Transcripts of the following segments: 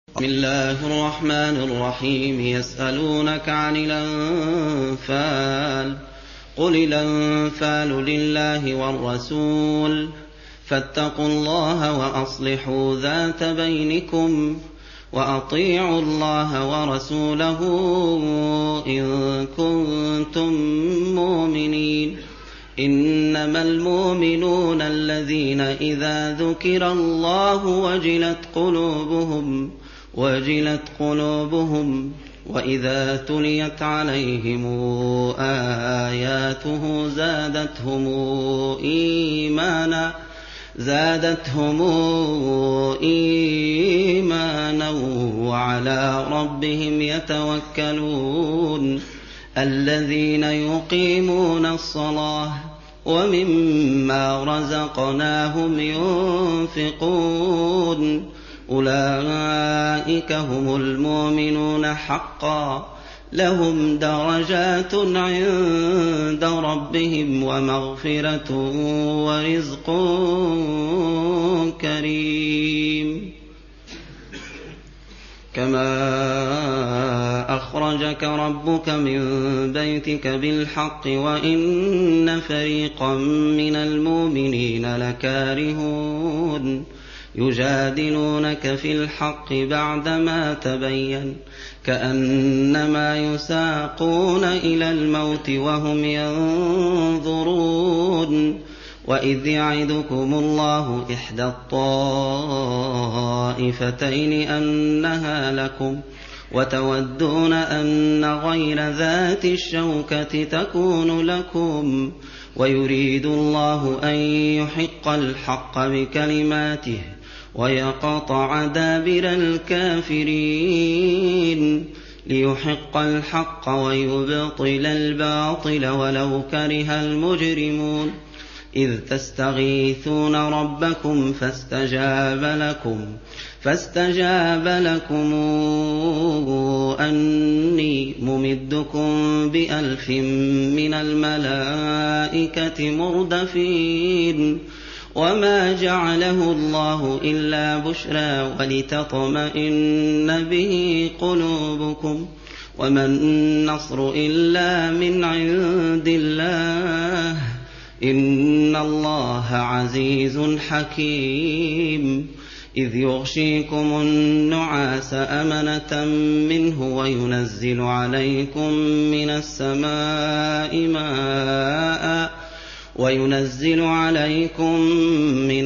بسم الله الرحمن الرحيم. يسألونك عن الأنفال، قل الأنفال لله والرسول، فاتقوا الله وأصلحوا ذات بينكم، وأطيعوا الله ورسوله إن كنتم مؤمنين. إنما المؤمنون الذين إذا ذكر الله وجلت قلوبهم وإذا تليت عليهم آياته زادتهم إيمانا وعلى ربهم يتوكلون. الذين يقيمون الصلاة ومما رزقناهم ينفقون، أولئك هم المؤمنون حقا، لهم درجات عند ربهم ومغفرة ورزق كريم. كما أخرجك ربك من بيتك بالحق وإن فريقا من المؤمنين لكارهون، يجادلونك في الحق بعدما تبين كأنما يساقون إلى الموت وهم ينظرون. وإذ يعدكم الله إحدى الطائفتين أنها لكم، وتودون أن غير ذات الشوكة تكون لكم، ويريد الله أن يحق الحق بكلماته ويقطع دابر الكافرين، ليحق الحق ويبطل الباطل ولو كره المجرمون. إذ تستغيثون ربكم فاستجاب لكم أني ممدكم ب1000 من الملائكة مردفين. وما جعله الله إلا بشرى ولتطمئن به قلوبكم، وما النصر إلا من عند الله، إن الله عزيز حكيم. إذ يغشيكم النعاس أمنة منه وينزل عليكم من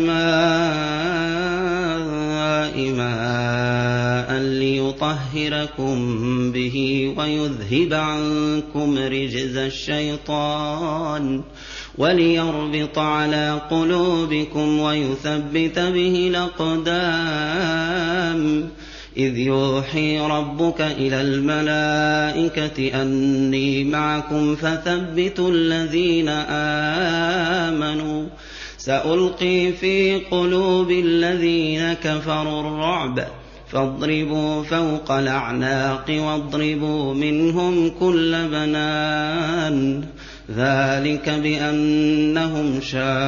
السماء ماء ليطهركم به ويذهب عنكم رجز الشيطان وليربط على قلوبكم ويثبت به الأقدام. إذ يوحي ربك إلى الملائكة أني معكم فثبتوا الذين آمنوا، سألقي في قلوب الذين كفروا الرعب، فاضربوا فوق الأعناق واضربوا منهم كل بنان. ذلك بأنهم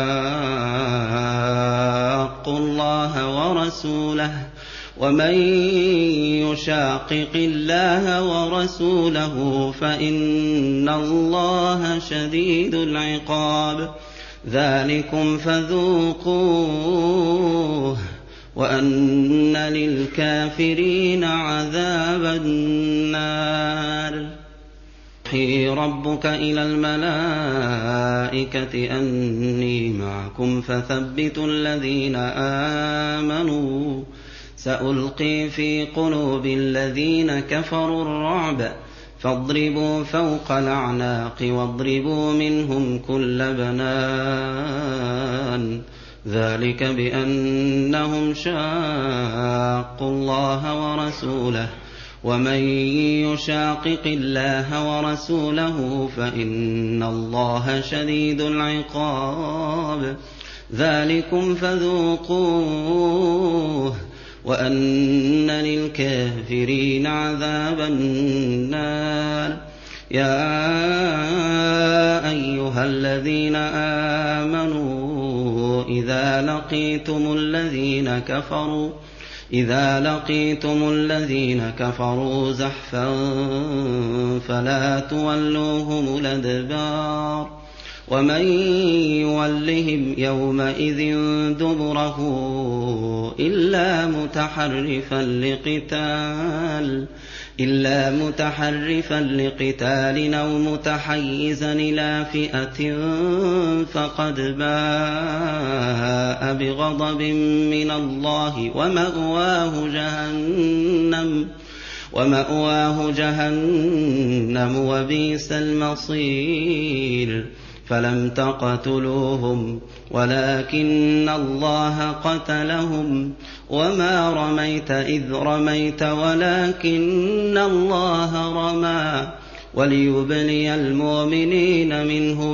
شاقوا الله ورسوله، ومن يشاقق الله ورسوله فإن الله شديد العقاب. ذلكم فذوقوه وأن للكافرين عذاب النار. يوحي ربك إلى الملائكة أني معكم فثبتوا الذين آمنوا، سألقي في قلوب الذين كفروا الرعب، فاضربوا فوق الأعناق واضربوا منهم كل بنان. ذلك بأنهم شاقوا الله ورسوله، ومن يشاقق الله ورسوله فإن الله شديد العقاب. ذلكم فذوقوه وأن للكافرين عذاب النار. يا أيها الذين آمنوا إذا لقيتم الذين كفروا إذا لقيتم الذين كفروا زحفا فلا تولوهم الأدبار ومن يولهم يومئذ دبره إلا متحرفا لقتال أو متحيزا إلى فئة فقد باء بغضب من الله ومأواه جهنم وبئس المصير فلم تقتلوهم ولكن الله قتلهم وما رميت إذ رميت ولكن الله رمى وليبلي المؤمنين منه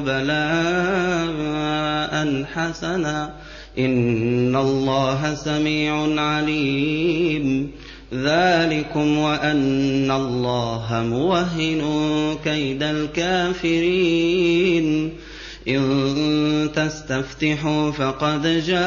بلاء حسنا إن الله سميع عليم ذلكم وأن الله موهن كيد الكافرين إن تستفتحوا فقد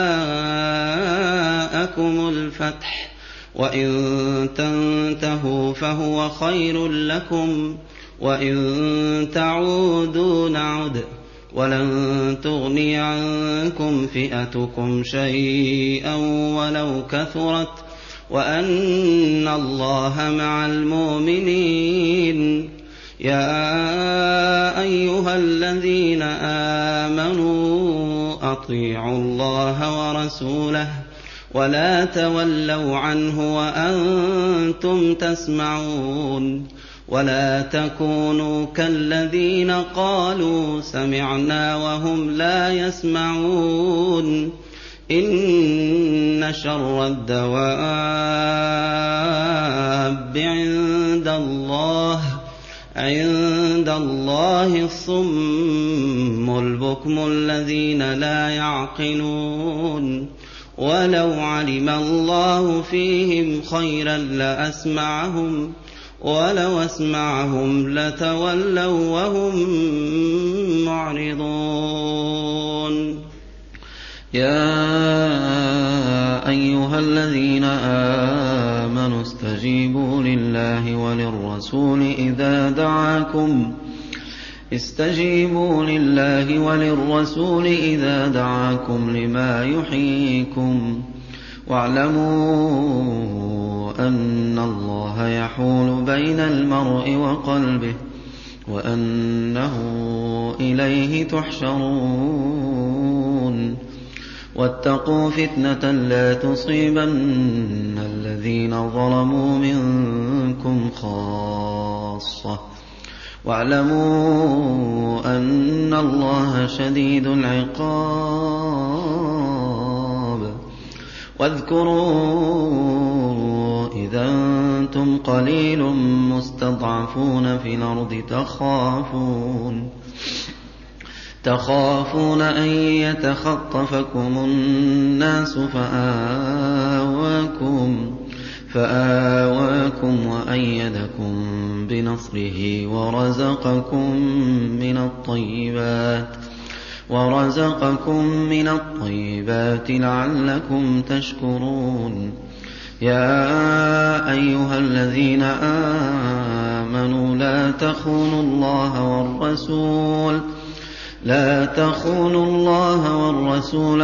جاءكم الفتح وإن تنتهوا فهو خير لكم وإن تعودوا نعد ولن تغني عنكم فئتكم شيئا ولو كثرت وأن الله مع المؤمنين يا أيها الذين آمنوا أطيعوا الله ورسوله ولا تولوا عنه وأنتم تسمعون ولا تكونوا كالذين قالوا سمعنا وهم لا يسمعون إن شر الدواب عند الله الصم البكم الذين لا يعقلون ولو علم الله فيهم خيرا لأسمعهم ولو أسمعهم لتولوا وهم معرضون يا أيها الذين آمنوا استجيبوا لله وللرسول إذا دعاكم لما يحييكم واعلموا أن الله يحول بين المرء وقلبه وأنه إليه تحشرون واتقوا فتنة لا تصيبن الذين ظلموا منكم خاصة واعلموا أن الله شديد العقاب واذكروا إذا أنتم قليل مستضعفون في الأرض تخافون أن يتخطفكم الناس فآواكم وأيدكم بنصره ورزقكم من الطيبات لعلكم تشكرون يا أيها الذين آمنوا لا تخونوا الله والرسول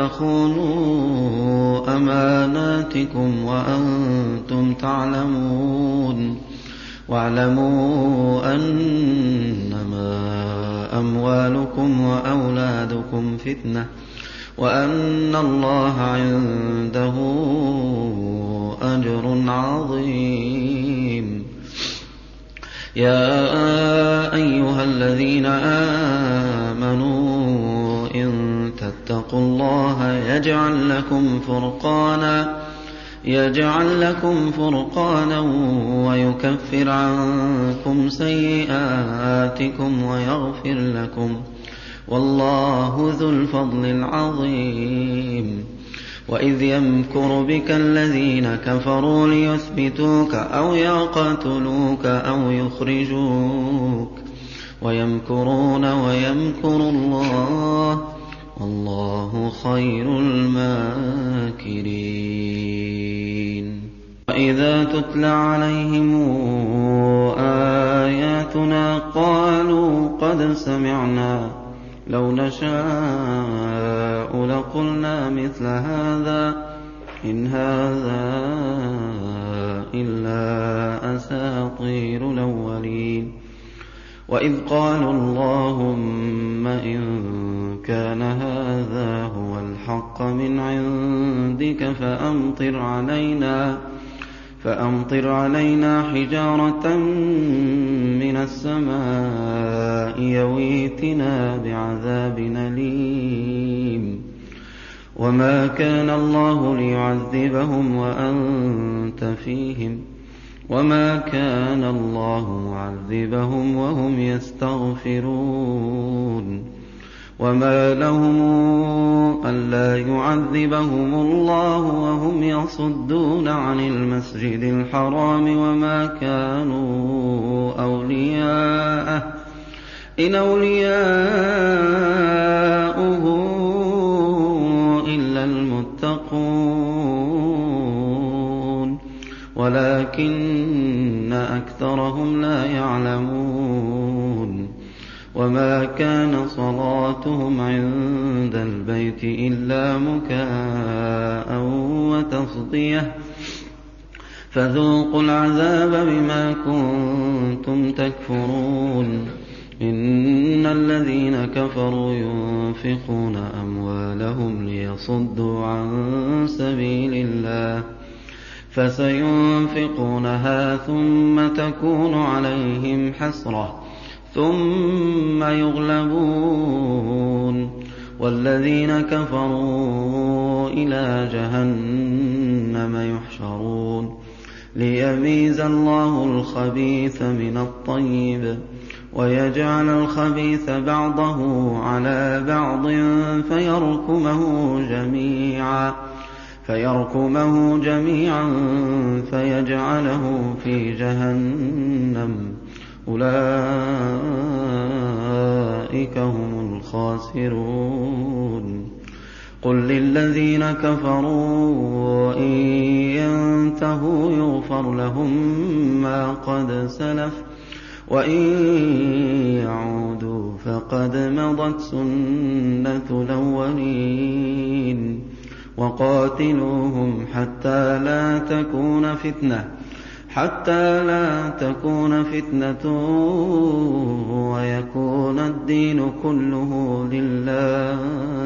وتخونوا أماناتكم وأنتم تعلمون واعلموا أنما أموالكم وأولادكم فتنة وأن الله عنده أجر عظيم يا أيها الذين آمنوا إن تتقوا الله يجعل لكم فرقانا ويكفر عنكم سيئاتكم ويغفر لكم والله ذو الفضل العظيم وإذ يمكر بك الذين كفروا ليثبتوك أو يقتلوك أو يخرجوك ويمكرون ويمكر الله والله خير الماكرين وإذا تتلى عليهم آياتنا قالوا قد سمعنا لو نشاء لقلنا مثل هذا إن هذا إلا أساطير الأولين وإذ قالوا اللهم إن كان هذا هو الحق من عندك فأمطر علينا حجارة من السماء يويتنا بعذاب أليم وما كان الله ليعذبهم وأنت فيهم وما كان الله معذبهم وهم يستغفرون وما لهم ألا يعذبهم الله وهم يصدون عن المسجد الحرام وما كانوا أولياءه إن أولياؤه إلا المتقون ولكن أكثرهم لا يعلمون وما كان صلاتهم عند البيت إلا مكاء وتصدية فذوقوا العذاب بما كنتم تكفرون إن الذين كفروا ينفقون أموالهم ليصدوا عن سبيل الله فسينفقونها ثم تكون عليهم حسرة ثم يغلبون والذين كفروا إلى جهنم يحشرون ليميز الله الخبيث من الطيب ويجعل الخبيث بعضه على بعض فيركمه جميعا فيجعله في جهنم أولئك هم الخاسرون قل للذين كفروا إن ينتهوا يغفر لهم ما قد سلف وإن يعودوا فقد مضت سنة الأولين وقاتلوهم حتى لا تكون فتنة ويكون الدين كله لله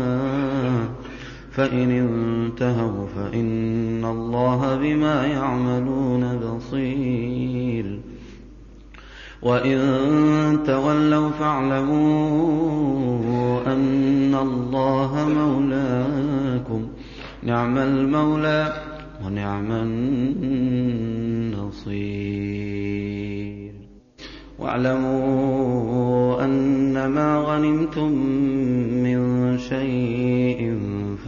فإن انتهوا فإن الله بما يعملون بصير وإن تولوا فاعلموا أن الله مولاكم نعم المولى ونعم النصير واعلموا أنما غنمتم من شيء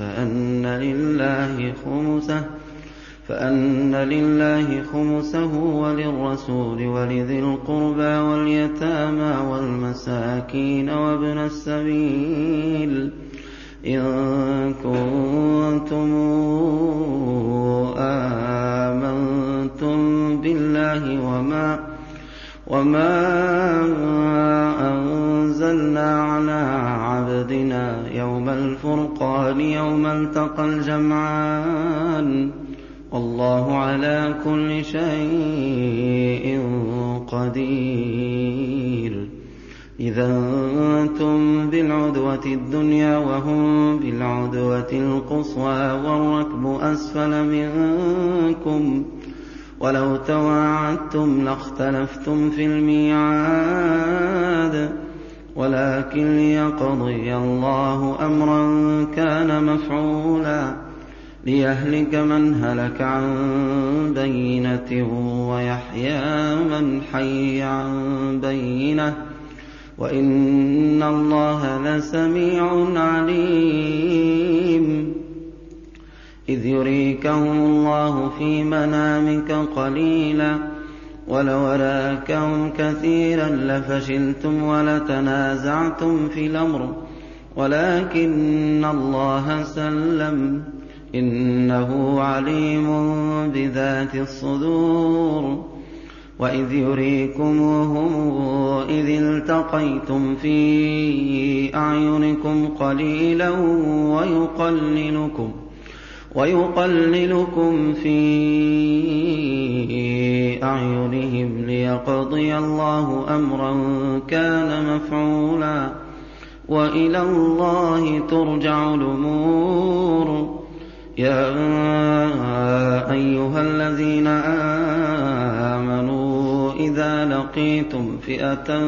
فأن لله خمسه وللرسول ولذي القربى واليتامى والمساكين وابن السبيل إن كنتم آمنتم بالله وما أنزلنا على عبدنا يوم الفرقان يوم التقى الجمعان والله على كل شيء قدير إذا أنتم بالعدوة الدنيا وهم بالعدوة القصوى والركب أسفل منكم ولو تواعدتم لاختلفتم في الميعاد ولكن ليقضي الله أمرا كان مفعولا ليهلك من هلك عن بينة ويحيى من حي عن بينة وإن الله لسميع عليم إذ يريكهم الله في منامك قليلا ولو أراكهم كثيرا لفشلتم ولتنازعتم في الأمر ولكن الله سلم إنه عليم بذات الصدور وإذ يريكموهم إذ التقيتم في أعينكم قليلا ويقللكم في أعينهم ليقضي الله أمرا كان مفعولا وإلى الله ترجع الأمور يا أيها الذين آمنوا إذا لقيتم فئة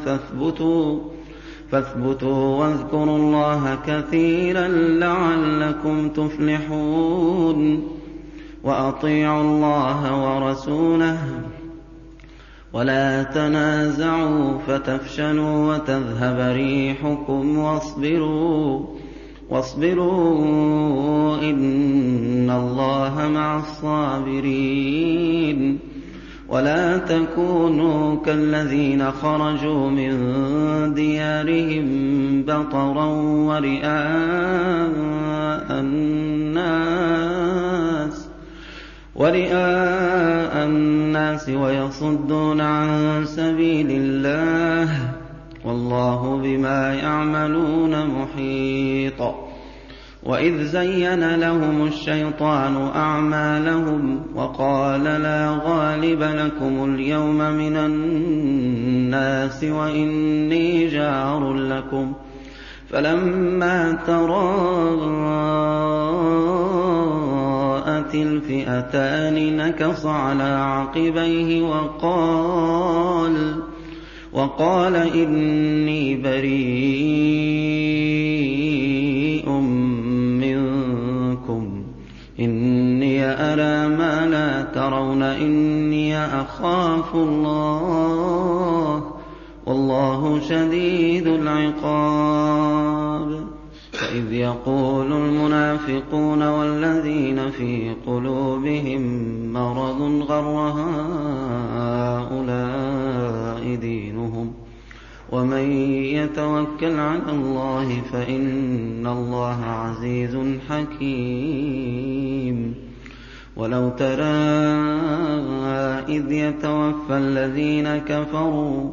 فاثبتوا واذكروا الله كثيرا لعلكم تفلحون وأطيعوا الله ورسوله ولا تنازعوا فتفشلوا وتذهب ريحكم واصبروا إن الله مع الصابرين ولا تكونوا كالذين خرجوا من ديارهم بطرا ورئاء الناس ويصدون عن سبيل الله والله بما يعملون محيط وإذ زين لهم الشيطان أعمالهم وقال لا غالب لكم اليوم من الناس وإني جار لكم فلما تراءت الفئتان نكص على عقبيه وقال إني بريء منكم إني أرى ما لا ترون إني أخاف الله والله شديد العقاب فإذ يقول المنافقون والذين في قلوبهم مرض غر هؤلاء دينهم ومن يتوكل على الله فإن الله عزيز حكيم ولو ترى إذ يتوفى الذين كفروا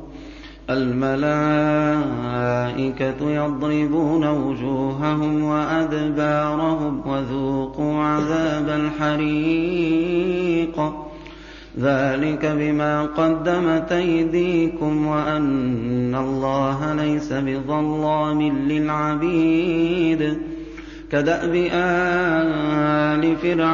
الملائكة يضربون وجوههم وأدبارهم وذوقوا عذاب الحريق ذلك بما قدمت أيديكم وأن الله ليس بظلام للعبيد كدأب آل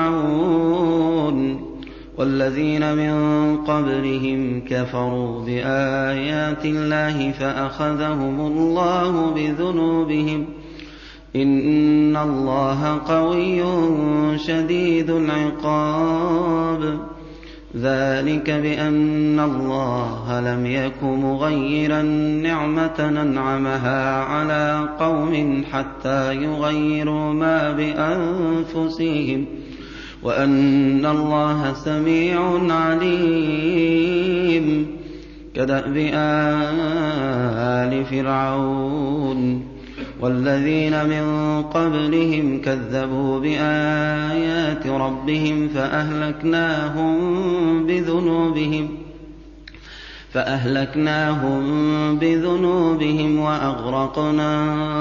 فرعون والذين من قبلهم كفروا بآيات الله فأخذهم الله بذنوبهم إن الله قوي شديد العقاب ذلك بأن الله لم يك مغيرا نعمة أنعمها على قوم حتى يغيروا ما بأنفسهم وأن الله سميع عليم كدأب آل فرعون والذين من قبلهم كذبوا بآيات ربهم فأهلكناهم بذنوبهم وأغرقنا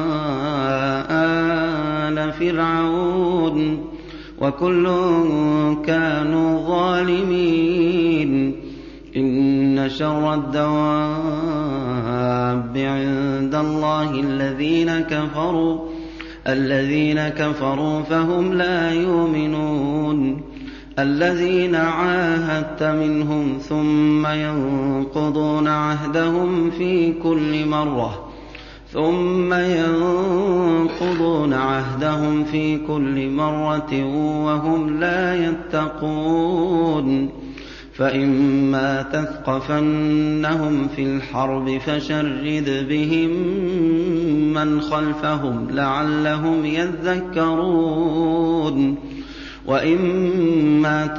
آل فرعون وكل كانوا ظالمين إن شر الدواب عند الله الذين كفروا فهم لا يؤمنون الذين عاهدت منهم ثم ينقضون عهدهم في كل مرة وهم لا يتقون فإما تثقفنهم في الحرب فشرد بهم من خلفهم لعلهم يذكرون وإما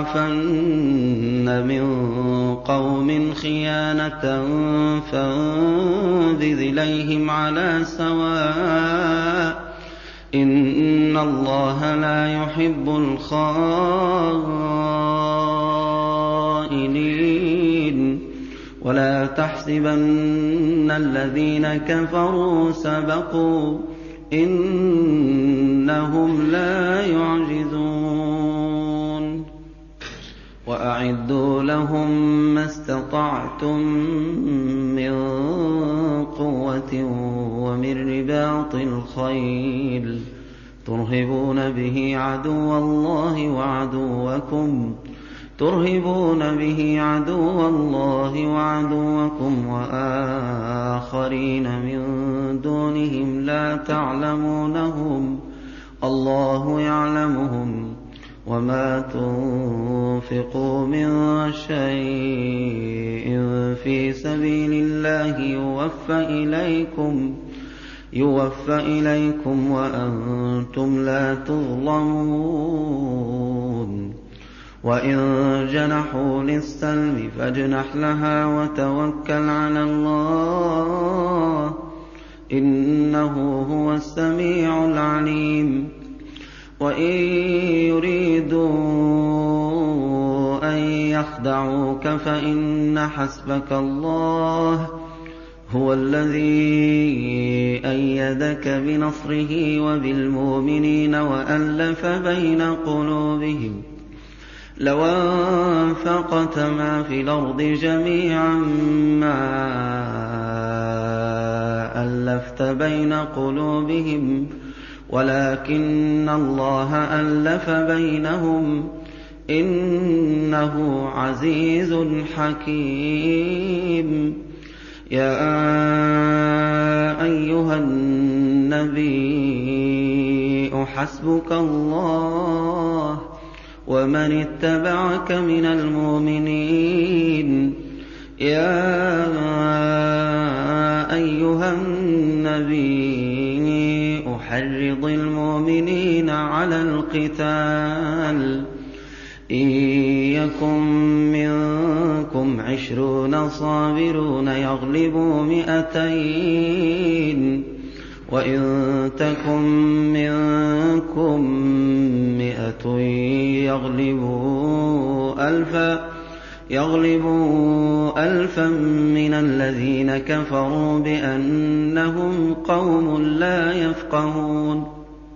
تخافن من قوم خيانة فانبذ إليهم على سواء إِنَّ اللَّهَ لَا يُحِبُّ الْخَائِنِينَ وَلَا تَحْسَبَنَّ الَّذِينَ كَفَرُوا سَبَقُوا إِنَّهُمْ لَا يُعْجِزُونَ وَأَعِدُّوا لَهُم مَّا اسْتَطَعْتُم مِّن قُوَّةٍ وَمِن رِّبَاطِ الْخَيْلِ تُرْهِبُونَ بِهِ عَدُوَّ اللَّهِ وَعَدُوَّكُمْ وَآخَرِينَ مِن دُونِهِمْ لَا تَعْلَمُونَهُمْ اللَّهُ يَعْلَمُهُمْ وَمَا تُنفِقُوا مِن شَيْءٍ فِي سَبِيلِ اللَّهِ يُوَفَّ إِلَيْكُمْ وَأَنتُمْ لَا تُظْلَمُونَ وَإِن جَنَحُوا لِلسَّلْمِ فَاجْنَحْ لَهَا وَتَوَكَّلْ عَلَى اللَّهِ ۚ إِنَّهُ هُوَ السَّمِيعُ الْعَلِيمُ وَإِن يُرِيدُوا أَن يَخْدَعُوكَ فَإِنَّ حَسْبَكَ اللَّهُ هُوَ الَّذِي أَيَّدَكَ بِنَصْرِهِ وَبِالْمُؤْمِنِينَ وَأَلَّفَ بَيْنَ قُلُوبِهِمْ لَوْ أَنفَقْتَ مَا فِي الْأَرْضِ جَمِيعًا مَّا أَلَّفْتَ بَيْنَ قُلُوبِهِمْ وَلَٰكِنَّ اللَّهَ أَلَّفَ بَيْنَهُمْ ۚ إِنَّهُ عَزِيزٌ حَكِيمٌ يَا أَيُّهَا النَّبِيُّ حَسْبُكَ اللَّهُ وَمَنِ اتَّبَعَكَ مِنَ الْمُؤْمِنِينَ يَا أَيُّهَا النَّبِيُّ حَرِّضِ الْمُؤْمِنِينَ عَلَى الْقِتَالِ إِن يَكُن مِّنكُمْ 20 صَابِرُونَ يَغْلِبُوا 200 وَإِن تَكُن مِّنكُم 100 يَغْلِبُوا أَلْفًا مِّنَ الَّذِينَ كَفَرُوا بِأَنَّهُمْ قَوْمٌ لَّا يَفْقَهُونَ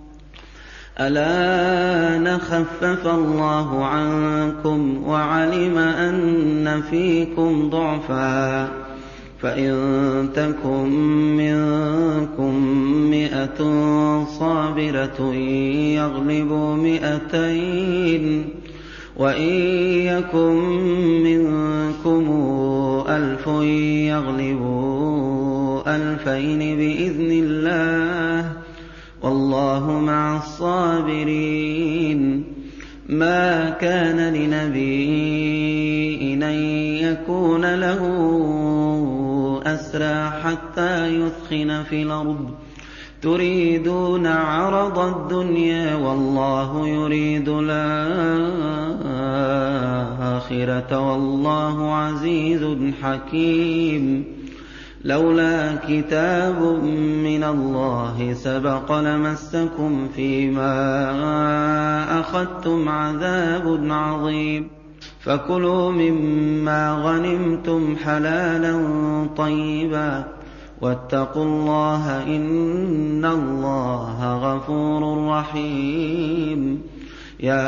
الْآنَ خَفَّفَ اللَّهُ عَنكُمْ وَعَلِمَ أَنَّ فِيكُمْ ضَعْفًا فَإِن تَكُن مِّنكُم 100 صَابِرَةٌ يَغْلِبُوا 200 وَإِن يَكُن مِّنكُمْ 1000 يَغْلِبُوا 2000 بِإِذْنِ اللَّهِ ۗ وَاللَّهُ مَعَ الصَّابِرِينَ مَا كَانَ لِنَبِيٍّ أَن يَكُونَ لَهُ أَسْرَىٰ حَتَّىٰ يُثْخِنَ فِي الْأَرْضِ تُرِيدُونَ عَرَضَ الدُّنْيَا وَاللَّهُ يُرِيدُ الْآخِرَةَ وَاللَّهُ عَزِيزٌ حَكِيمٌ لَّوْلَا كِتَابٌ مِّنَ اللَّهِ سَبَقَ لَمَسَّكُمْ فِيمَا أَخَذْتُمْ عَذَابٌ عَظِيمٌ فَكُلُوا مِمَّا غَنِمْتُمْ حَلَالًا طَيِّبًا وَاتَّقُوا اللَّهَ ۚ إِنَّ اللَّهَ غَفُورٌ رَّحِيمٌ يَا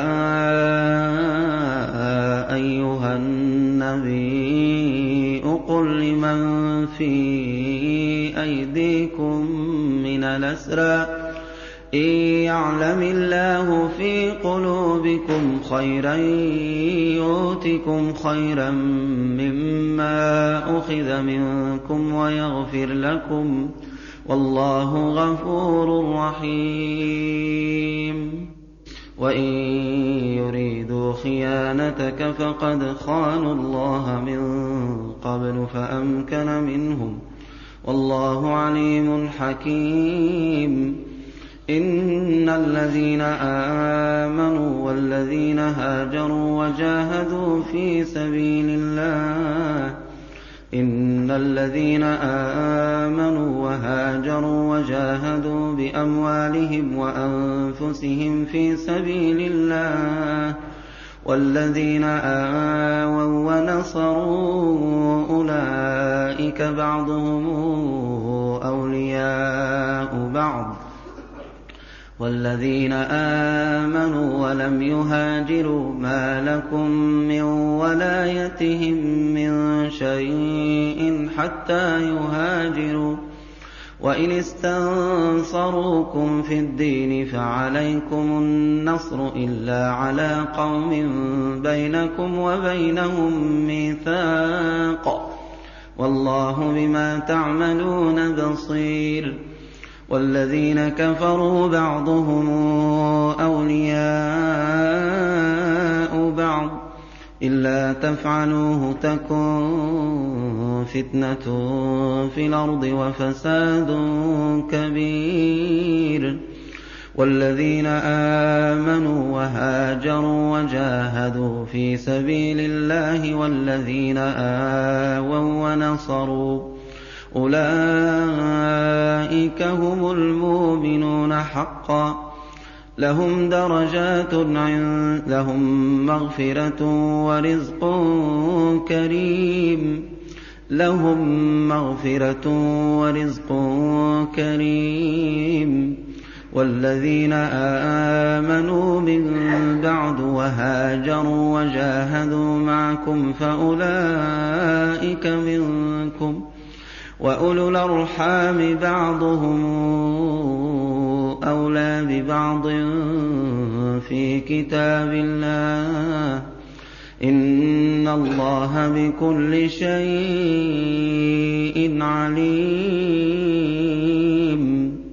أَيُّهَا النَّبِيُّ قُل لِّمَن فِي أَيْدِيكُم مِّنَ الْأَسْرَىٰ إِن يَعْلَمِ اللَّهُ فِي قُلُوبِكُمْ خَيْرًا يُؤْتِكُمْ خَيْرًا مِّمَّا أُخِذَ مِنكُمْ وَيَغْفِرْ لَكُمْ ۗ وَاللَّهُ غَفُورٌ رَّحِيمٌ وَإِن يُرِيدُوا خِيَانَتَكَ فَقَدْ خَانُوا اللَّهَ مِن قَبْلُ فَأَمْكَنَ مِنْهُمْ ۗ وَاللَّهُ عَلِيمٌ حَكِيمٌ إِنَّ الَّذِينَ آمَنُوا وَالَّذِينَ هَاجَرُوا وَجَاهَدُوا فِي سَبِيلِ اللَّهِ إن الذين آمنوا وهاجروا وجاهدوا بأموالهم وأنفسهم في سبيل الله والذين آووا ونصروا أولئك بعضهم أولياء بعض والذين آمنوا ولم يهاجروا ما لكم من ولايتهم من شيء حتى يهاجروا وإن استنصروكم في الدين فعليكم النصر إلا على قوم بينكم وبينهم ميثاق والله بما تعملون بصير والذين كفروا بعضهم أولياء بعض إلا تفعلوه تكن فتنة في الأرض وفساد كبير والذين آمنوا وهاجروا وجاهدوا في سبيل الله والذين آووا ونصروا أولئك هم المؤمنون حقا لهم درجات لهم مغفرة ورزق كريم والذين آمنوا من بعد وهاجروا وجاهدوا معكم فأولئك منكم وأولو الأرحام بعضهم أولى ببعض في كتاب الله إن الله بكل شيء عليم